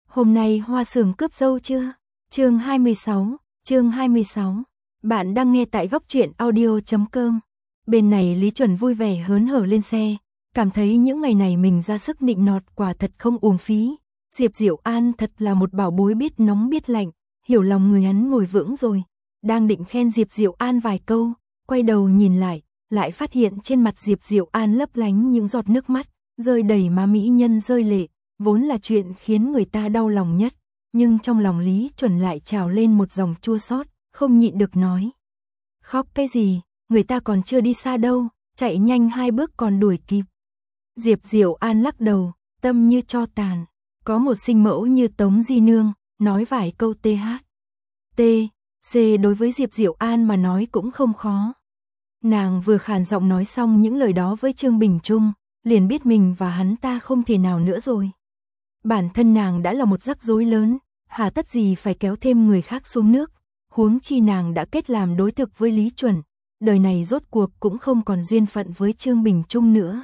Hôm nay Hoa Sường cướp dâu chưa? Chương 26. Bạn đang nghe tại góc truyện audio.com. Bên này Lý Chuẩn vui vẻ hớn hở lên xe, cảm thấy những ngày này mình ra sức nịnh nọt quả thật không uổng phí. Diệp Diệu An thật là một bảo bối biết nóng biết lạnh, hiểu lòng người hắn ngồi vững rồi. Đang định khen Diệp Diệu An vài câu, quay đầu nhìn lại phát hiện trên mặt Diệp Diệu An lấp lánh những giọt nước mắt, rơi đầy má mỹ nhân rơi lệ, vốn là chuyện khiến người ta đau lòng nhất. Nhưng trong lòng Lý Chuẩn lại trào lên một dòng chua xót, không nhịn được nói. Khóc cái gì, người ta còn chưa đi xa đâu, chạy nhanh 2 bước còn đuổi kịp. Diệp Diệu An lắc đầu, tâm như tro tàn. Có một sinh mẫu như Tống Di Nương, nói vài câu c đối với Diệp Diệu An mà nói cũng không khó. Nàng vừa khàn giọng nói xong những lời đó với Trương Bình Trung, liền biết mình và hắn ta không thể nào nữa rồi. Bản thân nàng đã là một rắc rối lớn, hà tất gì phải kéo thêm người khác xuống nước, huống chi nàng đã kết làm đối thực với Lý Chuẩn, đời này rốt cuộc cũng không còn duyên phận với Trương Bình Trung nữa.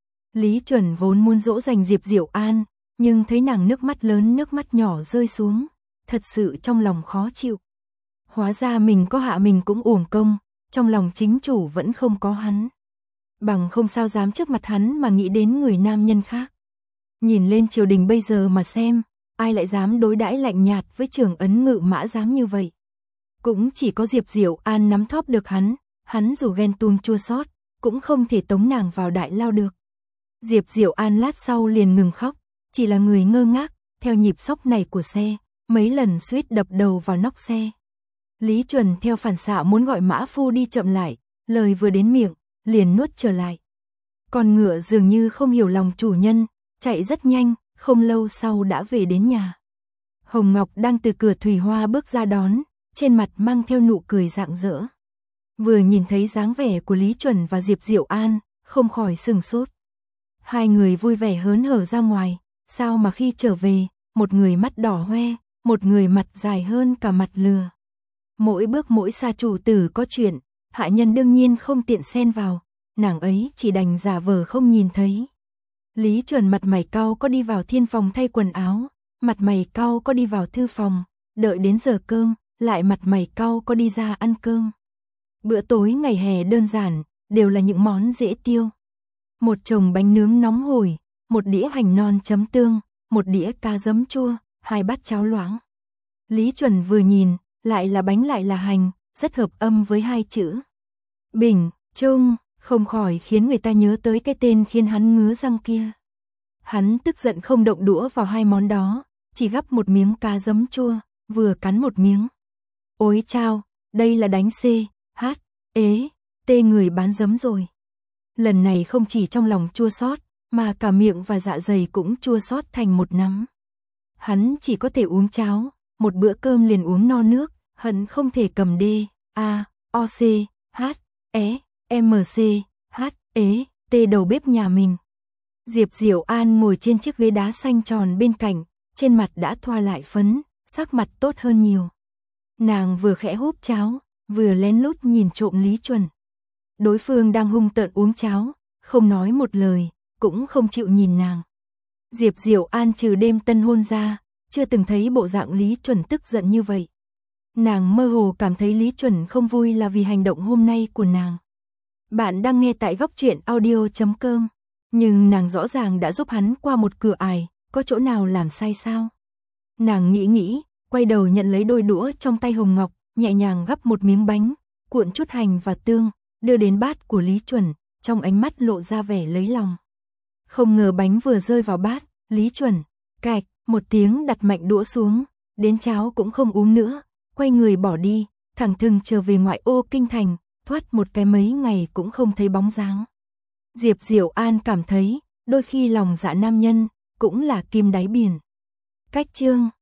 Lý Chuẩn vốn muốn dỗ dành Diệp Diệu An, nhưng thấy nàng nước mắt lớn nước mắt nhỏ rơi xuống, thật sự trong lòng khó chịu. Hóa ra mình có hạ mình cũng uổng công, trong lòng chính chủ vẫn không có hắn. Bằng không sao dám trước mặt hắn mà nghĩ đến người nam nhân khác. Nhìn lên triều đình bây giờ mà xem, ai lại dám đối đãi lạnh nhạt với Trưởng Ấn Ngự Mã dám như vậy. Cũng chỉ có Diệp Diệu An nắm thóp được hắn dù ghen tuông chua xót, cũng không thể tống nàng vào đại lao được. Diệp Diệu An lát sau liền ngừng khóc, chỉ là người ngơ ngác, theo nhịp xóc này của xe, mấy lần suýt đập đầu vào nóc xe. Lý Chuẩn theo phản xạ muốn gọi mã phu đi chậm lại, lời vừa đến miệng, liền nuốt trở lại. Con ngựa dường như không hiểu lòng chủ nhân, chạy rất nhanh, không lâu sau đã về đến nhà. Hồng Ngọc đang từ cửa thủy hoa bước ra đón, trên mặt mang theo nụ cười rạng rỡ. Vừa nhìn thấy dáng vẻ của Lý Chuẩn và Diệp Diệu An, không khỏi sừng sốt. Hai người vui vẻ hớn hở ra ngoài, sao mà khi trở về, một người mắt đỏ hoe, một người mặt dài hơn cả mặt lừa. Mỗi bước mỗi xa chủ tử có chuyện, hạ nhân đương nhiên không tiện xen vào, nàng ấy chỉ đành giả vờ không nhìn thấy. Lý Chuẩn mặt mày cau có đi vào thiên phòng thay quần áo, mặt mày cau có đi vào thư phòng, đợi đến giờ cơm, lại mặt mày cau có đi ra ăn cơm. Bữa tối ngày hè đơn giản, đều là những món dễ tiêu. Một chồng bánh nướng nóng hổi, một đĩa hành non chấm tương, một đĩa cá giấm chua, 2 bát cháo loãng. Lý Chuẩn vừa nhìn, lại là bánh lại là hành, rất hợp âm với 2 chữ Bình Trung, không khỏi khiến người ta nhớ tới cái tên khiến hắn ngứa răng kia. Hắn tức giận không động đũa vào 2 món đó, chỉ gắp một miếng cá giấm chua, vừa cắn một miếng. Ôi chao, đây là đánh người bán giấm rồi. Lần này không chỉ trong lòng chua xót, mà cả miệng và dạ dày cũng chua xót thành một nắm. Hắn chỉ có thể uống cháo, một bữa cơm liền uống no nước, hận không thể cầm DAOCHEMCHT đầu bếp nhà mình. Diệp Diệu An ngồi trên chiếc ghế đá xanh tròn bên cạnh, trên mặt đã thoa lại phấn, sắc mặt tốt hơn nhiều. Nàng vừa khẽ húp cháo, vừa lén lút nhìn trộm Lý Chuẩn. Đối phương đang hung tợn uống cháo, không nói một lời, cũng không chịu nhìn nàng. Diệp Diệu An trừ đêm tân hôn ra, chưa từng thấy bộ dạng Lý Chuẩn tức giận như vậy. Nàng mơ hồ cảm thấy Lý Chuẩn không vui là vì hành động hôm nay của nàng. Bạn đang nghe tại góc truyện audio.com, nhưng nàng rõ ràng đã giúp hắn qua một cửa ải, có chỗ nào làm sai sao? Nàng nghĩ, quay đầu nhận lấy đôi đũa trong tay Hồng Ngọc, nhẹ nhàng gắp một miếng bánh, cuộn chút hành và tương, đưa đến bát của Lý Chuẩn, trong ánh mắt lộ ra vẻ lấy lòng. Không ngờ bánh vừa rơi vào bát, Lý Chuẩn, cạch, một tiếng đặt mạnh đũa xuống, đến cháo cũng không uống nữa, quay người bỏ đi, thẳng thừng trở về ngoại ô kinh thành, thoát một cái mấy ngày cũng không thấy bóng dáng. Diệp Diệu An cảm thấy, đôi khi lòng dạ nam nhân, cũng là kim đáy biển. Cách chương